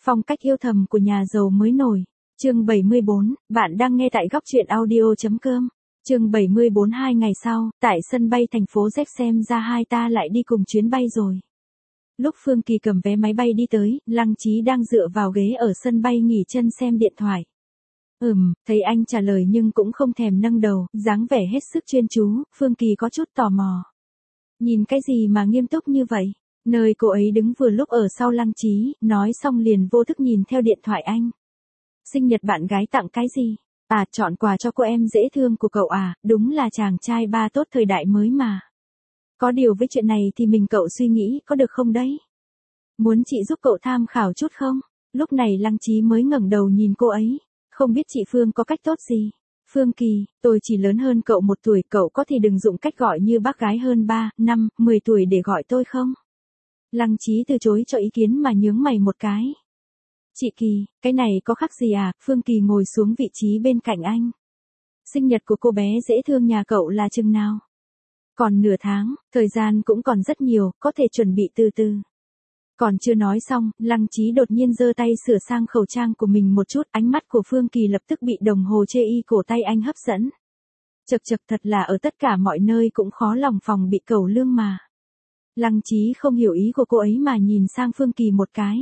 Phong cách yêu thầm của nhà giàu mới nổi. Chương 74, bạn đang nghe tại góc truyện audio.com. Chương 74. 2 ngày sau, tại sân bay thành phố Z xem ra hai ta lại đi cùng chuyến bay rồi. Lúc Phương Kỳ cầm vé máy bay đi tới, Lăng Chí đang dựa vào ghế ở sân bay nghỉ chân xem điện thoại. Thấy anh trả lời nhưng cũng không thèm nâng đầu, dáng vẻ hết sức chuyên chú, Phương Kỳ có chút tò mò. Nhìn cái gì mà nghiêm túc như vậy? Nơi cô ấy đứng vừa lúc ở sau Lăng Chí, nói xong liền vô thức nhìn theo điện thoại anh. Sinh nhật bạn gái tặng cái gì? À, chọn quà cho cô em dễ thương của cậu à, đúng là chàng trai ba tốt thời đại mới mà. Có điều với chuyện này thì mình cậu suy nghĩ có được không đấy? Muốn chị giúp cậu tham khảo chút không? Lúc này Lăng Chí mới ngẩng đầu nhìn cô ấy. Không biết chị Phương có cách tốt gì? Phương Kỳ, tôi chỉ lớn hơn cậu 1 tuổi, cậu có thể đừng dụng cách gọi như bác gái hơn 3, 5, 10 tuổi để gọi tôi không? Lăng Chí từ chối cho ý kiến mà nhướng mày một cái. Chị Kỳ, cái này có khác gì à? Phương Kỳ ngồi xuống vị trí bên cạnh anh. Sinh nhật của cô bé dễ thương nhà cậu là chừng nào? Còn nửa tháng, thời gian cũng còn rất nhiều, có thể chuẩn bị từ từ. Còn chưa nói xong, Lăng Chí đột nhiên giơ tay sửa sang khẩu trang của mình một chút, ánh mắt của Phương Kỳ lập tức bị đồng hồ chê y cổ tay anh hấp dẫn. Chật chật, thật là ở tất cả mọi nơi cũng khó lòng phòng bị cẩu lương mà. Lăng Chí không hiểu ý của cô ấy mà nhìn sang Phương Kỳ một cái.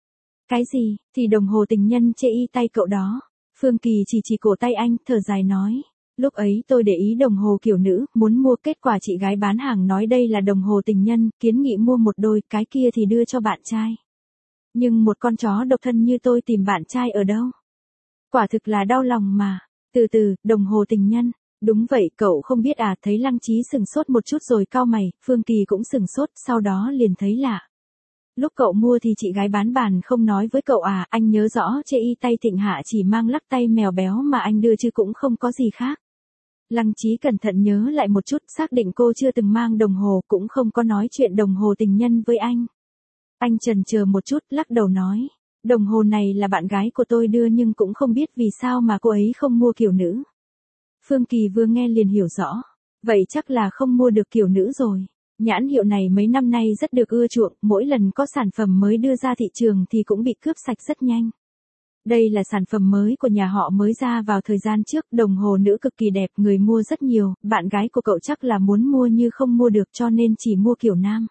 Cái gì? Thì đồng hồ tình nhân chê y tay cậu đó. Phương Kỳ chỉ cổ tay anh, thở dài nói. Lúc ấy tôi để ý đồng hồ kiểu nữ, muốn mua, kết quả chị gái bán hàng nói đây là đồng hồ tình nhân, kiến nghị mua một đôi, cái kia thì đưa cho bạn trai. Nhưng một con chó độc thân như tôi tìm bạn trai ở đâu? Quả thực là đau lòng mà. Từ từ, đồng hồ tình nhân. Đúng vậy, cậu không biết à? Thấy Lăng Chí sừng sốt một chút rồi cau mày, Phương Kỳ cũng sừng sốt, sau đó liền thấy lạ. Lúc cậu mua thì chị gái bán bàn không nói với cậu à? Anh nhớ rõ chê y tay Thịnh Hạ chỉ mang lắc tay mèo béo mà anh đưa chứ cũng không có gì khác. Lăng Chí cẩn thận nhớ lại một chút, xác định cô chưa từng mang đồng hồ, cũng không có nói chuyện đồng hồ tình nhân với anh. Anh chần chờ một chút, lắc đầu nói. Đồng hồ này là bạn gái của tôi đưa nhưng cũng không biết vì sao mà cô ấy không mua kiểu nữ. Phương Kỳ vừa nghe liền hiểu rõ. Vậy chắc là không mua được kiểu nữ rồi. Nhãn hiệu này mấy năm nay rất được ưa chuộng, mỗi lần có sản phẩm mới đưa ra thị trường thì cũng bị cướp sạch rất nhanh. Đây là sản phẩm mới của nhà họ mới ra vào thời gian trước, đồng hồ nữ cực kỳ đẹp, người mua rất nhiều, bạn gái của cậu chắc là muốn mua như không mua được cho nên chỉ mua kiểu nam.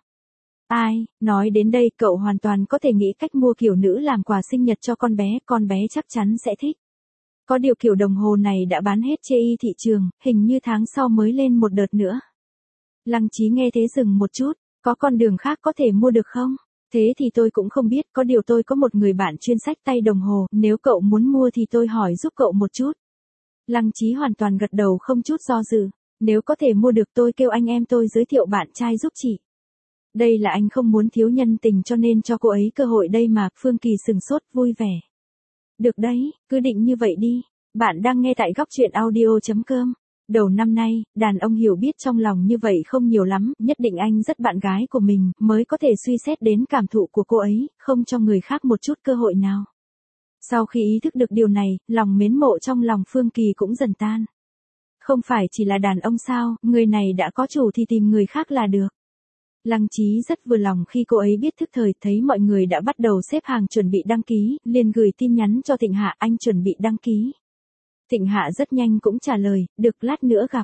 Ai, nói đến đây cậu hoàn toàn có thể nghĩ cách mua kiểu nữ làm quà sinh nhật cho con bé chắc chắn sẽ thích. Có điều kiểu đồng hồ này đã bán hết chê y thị trường, hình như tháng sau mới lên một đợt nữa. Lăng Chí nghe thế dừng một chút, có con đường khác có thể mua được không? Thế thì tôi cũng không biết, có điều tôi có một người bạn chuyên xách tay đồng hồ, nếu cậu muốn mua thì tôi hỏi giúp cậu một chút. Lăng Chí hoàn toàn gật đầu không chút do dự, nếu có thể mua được tôi kêu anh em tôi giới thiệu bạn trai giúp chị. Đây là anh không muốn thiếu nhân tình cho nên cho cô ấy cơ hội đây mà. Phương Kỳ sừng sốt vui vẻ. Được đấy, cứ định như vậy đi. Bạn đang nghe tại góc truyện audio.com. Đầu năm nay, đàn ông hiểu biết trong lòng như vậy không nhiều lắm, nhất định anh rất bạn gái của mình, mới có thể suy xét đến cảm thụ của cô ấy, không cho người khác một chút cơ hội nào. Sau khi ý thức được điều này, lòng mến mộ trong lòng Phương Kỳ cũng dần tan. Không phải chỉ là đàn ông sao, người này đã có chủ thì tìm người khác là được. Lăng Chí rất vừa lòng khi cô ấy biết thức thời, thấy mọi người đã bắt đầu xếp hàng chuẩn bị đăng ký, liền gửi tin nhắn cho Thịnh Hạ, anh chuẩn bị đăng ký. Thịnh Hạ rất nhanh cũng trả lời, được lát nữa gặp.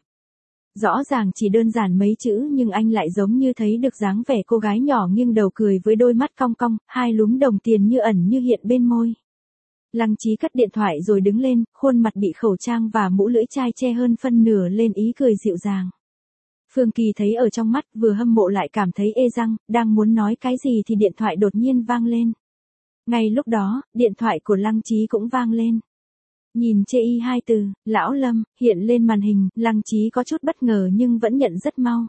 Rõ ràng chỉ đơn giản mấy chữ nhưng anh lại giống như thấy được dáng vẻ cô gái nhỏ nghiêng đầu cười với đôi mắt cong cong, hai lúm đồng tiền như ẩn như hiện bên môi. Lăng Chí cất điện thoại rồi đứng lên, khuôn mặt bị khẩu trang và mũ lưỡi chai che hơn phân nửa lên ý cười dịu dàng. Phương Kỳ thấy ở trong mắt, vừa hâm mộ lại cảm thấy ê răng, đang muốn nói cái gì thì điện thoại đột nhiên vang lên. Ngay lúc đó, điện thoại của Lăng Chí cũng vang lên. Nhìn chê y hai từ, Lão Lâm, hiện lên màn hình, Lăng Chí có chút bất ngờ nhưng vẫn nhận rất mau.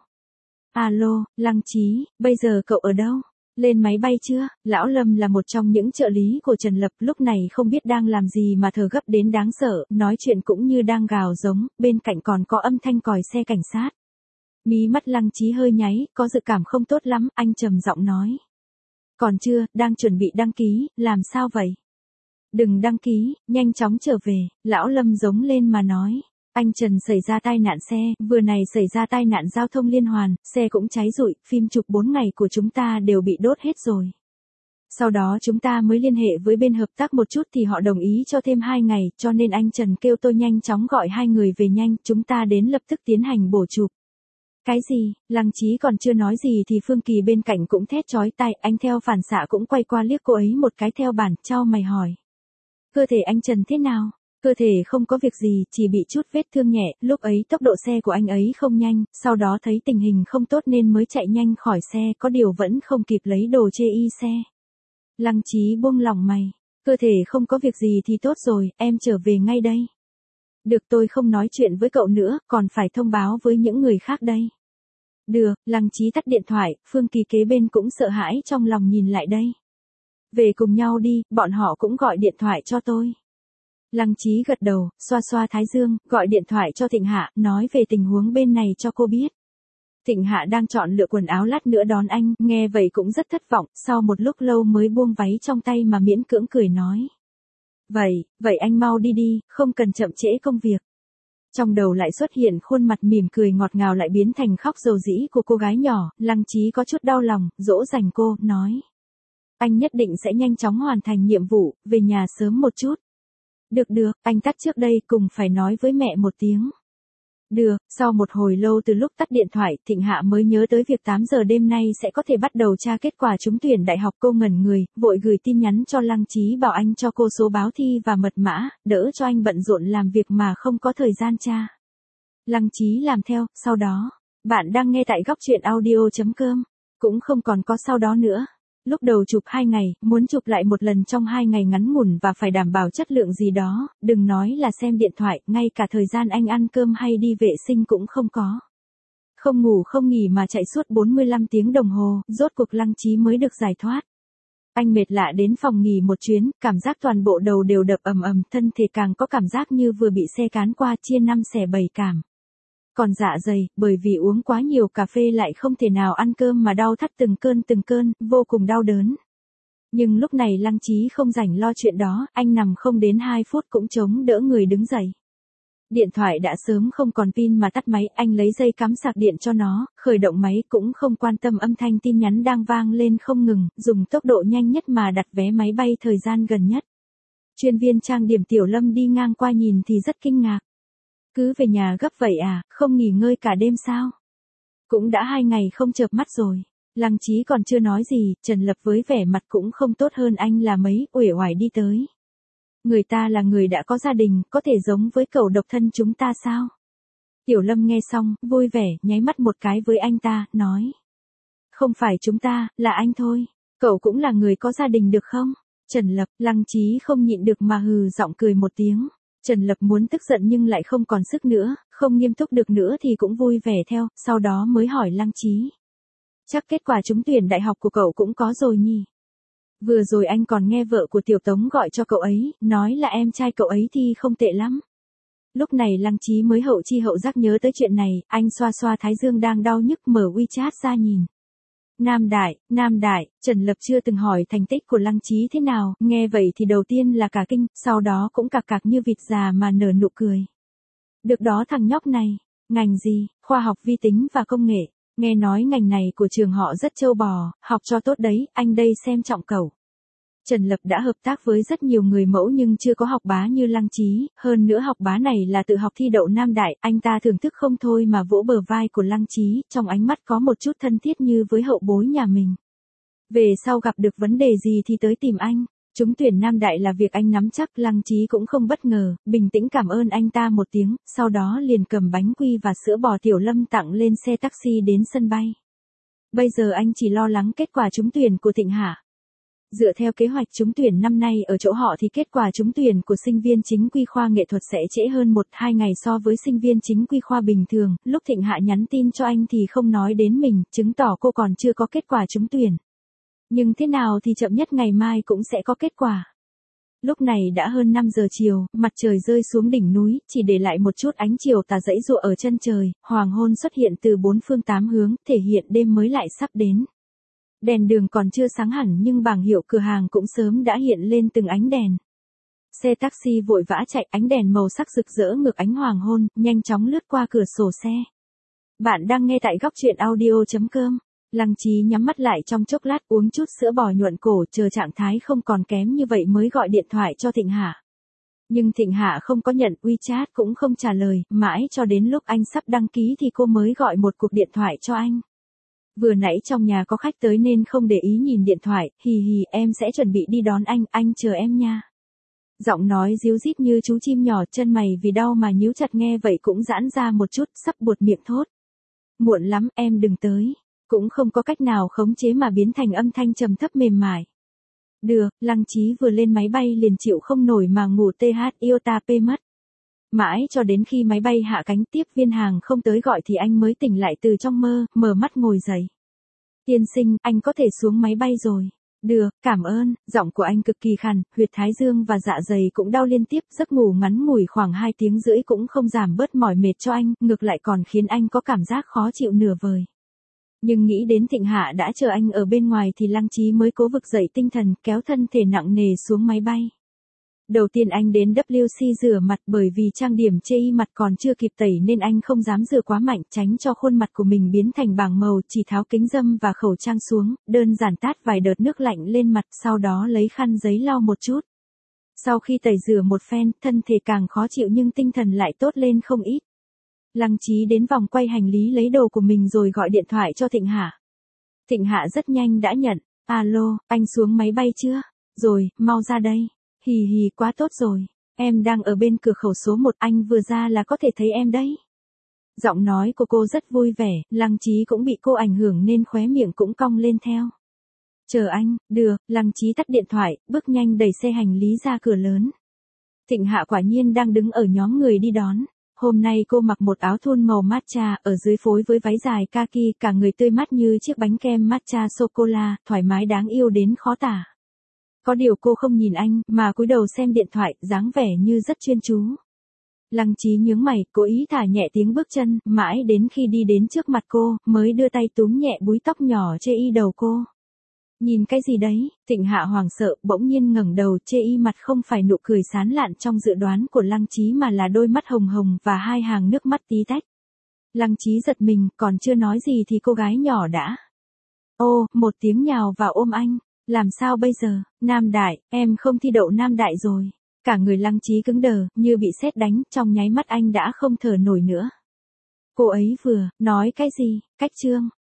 Alo, Lăng Chí, bây giờ cậu ở đâu? Lên máy bay chưa? Lão Lâm là một trong những trợ lý của Trần Lập, lúc này không biết đang làm gì mà thở gấp đến đáng sợ, nói chuyện cũng như đang gào giống, bên cạnh còn có âm thanh còi xe cảnh sát. Mí mắt Lăng Chí hơi nháy, có dự cảm không tốt lắm, anh trầm giọng nói. Còn chưa, đang chuẩn bị đăng ký, làm sao vậy? Đừng đăng ký, nhanh chóng trở về, Lão Lâm giống lên mà nói. Anh Trần xảy ra tai nạn xe, vừa này xảy ra tai nạn giao thông liên hoàn, xe cũng cháy rụi, phim chụp 4 ngày của chúng ta đều bị đốt hết rồi. Sau đó chúng ta mới liên hệ với bên hợp tác một chút thì họ đồng ý cho thêm 2 ngày, cho nên anh Trần kêu tôi nhanh chóng gọi 2 người về nhanh, chúng ta đến lập tức tiến hành bổ chụp. Cái gì? Lăng Chí còn chưa nói gì thì Phương Kỳ bên cạnh cũng thét chói tai, anh theo phản xạ cũng quay qua liếc cô ấy một cái theo bản, chau mày hỏi. Cơ thể anh Trần thế nào? Cơ thể không có việc gì, chỉ bị chút vết thương nhẹ, lúc ấy tốc độ xe của anh ấy không nhanh, sau đó thấy tình hình không tốt nên mới chạy nhanh khỏi xe, có điều vẫn không kịp lấy đồ chê y xe. Lăng Chí buông lỏng mày, cơ thể không có việc gì thì tốt rồi, em trở về ngay đây. Được, tôi không nói chuyện với cậu nữa, còn phải thông báo với những người khác đây. Được, Lăng Chí tắt điện thoại, Phương Kỳ kế bên cũng sợ hãi trong lòng nhìn lại đây. Về cùng nhau đi, bọn họ cũng gọi điện thoại cho tôi. Lăng Chí gật đầu, xoa xoa thái dương, gọi điện thoại cho Thịnh Hạ, nói về tình huống bên này cho cô biết. Thịnh Hạ đang chọn lựa quần áo lát nữa đón anh, nghe vậy cũng rất thất vọng, sau một lúc lâu mới buông váy trong tay mà miễn cưỡng cười nói. Vậy anh mau đi đi, không cần chậm trễ công việc. Trong đầu lại xuất hiện khuôn mặt mỉm cười ngọt ngào lại biến thành khóc dầu dĩ của cô gái nhỏ, Lăng Chí có chút đau lòng, dỗ dành cô, nói. Anh nhất định sẽ nhanh chóng hoàn thành nhiệm vụ, về nhà sớm một chút. Được, anh tắt trước đây, cùng phải nói với mẹ một tiếng. Được, sau một hồi lâu từ lúc tắt điện thoại, Thịnh Hạ mới nhớ tới việc 8 giờ đêm nay sẽ có thể bắt đầu tra kết quả trúng tuyển đại học, cô ngẩn người, vội gửi tin nhắn cho Lăng Chí bảo anh cho cô số báo thi và mật mã, đỡ cho anh bận rộn làm việc mà không có thời gian tra. Lăng Chí làm theo, sau đó, bạn đang nghe tại góc truyện audio.com, cũng không còn có sau đó nữa. Lúc đầu chụp 2 ngày, muốn chụp lại một lần trong 2 ngày ngắn ngủn và phải đảm bảo chất lượng gì đó, đừng nói là xem điện thoại, ngay cả thời gian anh ăn cơm hay đi vệ sinh cũng không có. Không ngủ không nghỉ mà chạy suốt 45 tiếng đồng hồ, rốt cuộc Lăng Chí mới được giải thoát. Anh mệt lạ đến phòng nghỉ một chuyến, cảm giác toàn bộ đầu đều đập ầm ầm, thân thể càng có cảm giác như vừa bị xe cán qua, chia 5 xẻ 7 cảm. Còn dạ dày, bởi vì uống quá nhiều cà phê lại không thể nào ăn cơm mà đau thắt từng cơn, vô cùng đau đớn. Nhưng lúc này Lăng Chí không rảnh lo chuyện đó, anh nằm không đến 2 phút cũng chống đỡ người đứng dậy. Điện thoại đã sớm không còn pin mà tắt máy, anh lấy dây cắm sạc điện cho nó, khởi động máy cũng không quan tâm âm thanh tin nhắn đang vang lên không ngừng, dùng tốc độ nhanh nhất mà đặt vé máy bay thời gian gần nhất. Chuyên viên trang điểm Tiểu Lâm đi ngang qua nhìn thì rất kinh ngạc. Cứ về nhà gấp vậy à, không nghỉ ngơi cả đêm sao? Cũng đã 2 ngày không chợp mắt rồi. Lăng Chí còn chưa nói gì, Trần Lập với vẻ mặt cũng không tốt hơn anh là mấy, uể oải đi tới. Người ta là người đã có gia đình, có thể giống với cậu độc thân chúng ta sao? Tiểu Lâm nghe xong, vui vẻ, nháy mắt một cái với anh ta, nói. Không phải chúng ta, là anh thôi. Cậu cũng là người có gia đình được không? Trần Lập, Lăng Chí không nhịn được mà hừ giọng cười một tiếng. Trần Lập muốn tức giận nhưng lại không còn sức nữa, không nghiêm túc được nữa thì cũng vui vẻ theo, sau đó mới hỏi Lăng Chí. Chắc kết quả trúng tuyển đại học của cậu cũng có rồi nhỉ? Vừa rồi anh còn nghe vợ của Tiểu Tống gọi cho cậu ấy, nói là em trai cậu ấy thì không tệ lắm. Lúc này Lăng Chí mới hậu chi hậu giác nhớ tới chuyện này, anh xoa xoa thái dương đang đau nhức mở WeChat ra nhìn. Nam Đại, Trần Lập chưa từng hỏi thành tích của Lăng Chí thế nào, nghe vậy thì đầu tiên là cả kinh, sau đó cũng cạc cạc như vịt già mà nở nụ cười. Được đó thằng nhóc này, ngành gì, khoa học vi tính và công nghệ, nghe nói ngành này của trường họ rất trâu bò, học cho tốt đấy, anh đây xem trọng cậu. Trần Lập đã hợp tác với rất nhiều người mẫu nhưng chưa có học bá như Lăng Chí, hơn nữa học bá này là tự học thi đậu Nam Đại, anh ta thưởng thức không thôi mà vỗ bờ vai của Lăng Chí, trong ánh mắt có một chút thân thiết như với hậu bối nhà mình. Về sau gặp được vấn đề gì thì tới tìm anh, trúng tuyển Nam Đại là việc anh nắm chắc, Lăng Chí cũng không bất ngờ, bình tĩnh cảm ơn anh ta một tiếng, sau đó liền cầm bánh quy và sữa bò Tiểu Lâm tặng lên xe taxi đến sân bay. Bây giờ anh chỉ lo lắng kết quả trúng tuyển của Thịnh Hạ. Dựa theo kế hoạch trúng tuyển năm nay ở chỗ họ thì kết quả trúng tuyển của sinh viên chính quy khoa nghệ thuật sẽ trễ hơn 1-2 ngày so với sinh viên chính quy khoa bình thường, lúc Thịnh Hạ nhắn tin cho anh thì không nói đến mình, chứng tỏ cô còn chưa có kết quả trúng tuyển. Nhưng thế nào thì chậm nhất ngày mai cũng sẽ có kết quả. Lúc này đã hơn 5 giờ chiều, mặt trời rơi xuống đỉnh núi, chỉ để lại một chút ánh chiều tà dãy giụa ở chân trời, hoàng hôn xuất hiện từ 4 phương 8 hướng, thể hiện đêm mới lại sắp đến. Đèn đường còn chưa sáng hẳn nhưng bảng hiệu cửa hàng cũng sớm đã hiện lên từng ánh đèn. Xe taxi vội vã chạy, ánh đèn màu sắc rực rỡ ngược ánh hoàng hôn, nhanh chóng lướt qua cửa sổ xe. Bạn đang nghe tại góc truyện audio.com. Lăng Chí nhắm mắt lại trong chốc lát, uống chút sữa bò nhuận cổ, chờ trạng thái không còn kém như vậy mới gọi điện thoại cho Thịnh Hạ. Nhưng Thịnh Hạ không có nhận WeChat cũng không trả lời, mãi cho đến lúc anh sắp đăng ký thì cô mới gọi một cuộc điện thoại cho anh. Vừa nãy trong nhà có khách tới nên không để ý nhìn điện thoại, hì hì, em sẽ chuẩn bị đi đón anh chờ em nha. Giọng nói ríu rít như chú chim nhỏ, chân mày vì đau mà nhíu chặt, nghe vậy cũng giãn ra một chút, sắp buột miệng thốt. Muộn lắm, em đừng tới. Cũng không có cách nào khống chế mà biến thành âm thanh trầm thấp mềm mại. Được, Lăng Chí vừa lên máy bay liền chịu không nổi mà ngủ iota p mất. Mãi cho đến khi máy bay hạ cánh, tiếp viên hàng không tới gọi thì anh mới tỉnh lại từ trong mơ, mở mắt ngồi dậy. Tiên sinh, anh có thể xuống máy bay rồi. Được, cảm ơn. Giọng của anh cực kỳ khàn, huyệt thái dương và dạ dày cũng đau liên tiếp, giấc ngủ ngắn ngủi khoảng 2 tiếng rưỡi cũng không giảm bớt mỏi mệt cho anh, ngược lại còn khiến anh có cảm giác khó chịu nửa vời. Nhưng nghĩ đến Thịnh Hạ đã chờ anh ở bên ngoài thì Lăng Chí mới cố vực dậy tinh thần, kéo thân thể nặng nề xuống máy bay. Đầu tiên anh đến WC rửa mặt, bởi vì trang điểm chê y mặt còn chưa kịp tẩy nên anh không dám rửa quá mạnh, tránh cho khuôn mặt của mình biến thành bảng màu, chỉ tháo kính râm và khẩu trang xuống, đơn giản tát vài đợt nước lạnh lên mặt, sau đó lấy khăn giấy lau một chút. Sau khi tẩy rửa một phen, thân thể càng khó chịu nhưng tinh thần lại tốt lên không ít. Lăng Chí đến vòng quay hành lý lấy đồ của mình rồi gọi điện thoại cho Thịnh Hạ. Thịnh Hạ rất nhanh đã nhận. Alo, anh xuống máy bay chưa? Rồi, mau ra đây. Hì hì, quá tốt rồi. Em đang ở bên cửa khẩu số 1, anh vừa ra là có thể thấy em đấy. Giọng nói của cô rất vui vẻ, Lăng Chí cũng bị cô ảnh hưởng nên khóe miệng cũng cong lên theo. Chờ anh, được, Lăng Chí tắt điện thoại, bước nhanh đẩy xe hành lý ra cửa lớn. Thịnh Hạ quả nhiên đang đứng ở nhóm người đi đón. Hôm nay cô mặc một áo thun màu matcha, ở dưới phối với váy dài kaki, cả người tươi mát như chiếc bánh kem matcha sô-cô-la, thoải mái đáng yêu đến khó tả. Có điều cô không nhìn anh, mà cúi đầu xem điện thoại, dáng vẻ như rất chuyên chú. Lăng Chí nhướng mày, cố ý thả nhẹ tiếng bước chân, mãi đến khi đi đến trước mặt cô, mới đưa tay túm nhẹ búi tóc nhỏ chê y đầu cô. Nhìn cái gì đấy? Thịnh Hạ hoảng sợ, bỗng nhiên ngẩng đầu, chê y mặt không phải nụ cười sán lạn trong dự đoán của Lăng Chí mà là đôi mắt hồng hồng và 2 hàng nước mắt tí tách. Lăng Chí giật mình, còn chưa nói gì thì cô gái nhỏ đã. Ô, một tiếng nhào vào ôm anh. Làm sao bây giờ? Nam Đại, em không thi đậu Nam Đại rồi. Cả người Lăng Chí cứng đờ, như bị sét đánh, trong nháy mắt anh đã không thở nổi nữa. Cô ấy vừa nói cái gì? Cách chương.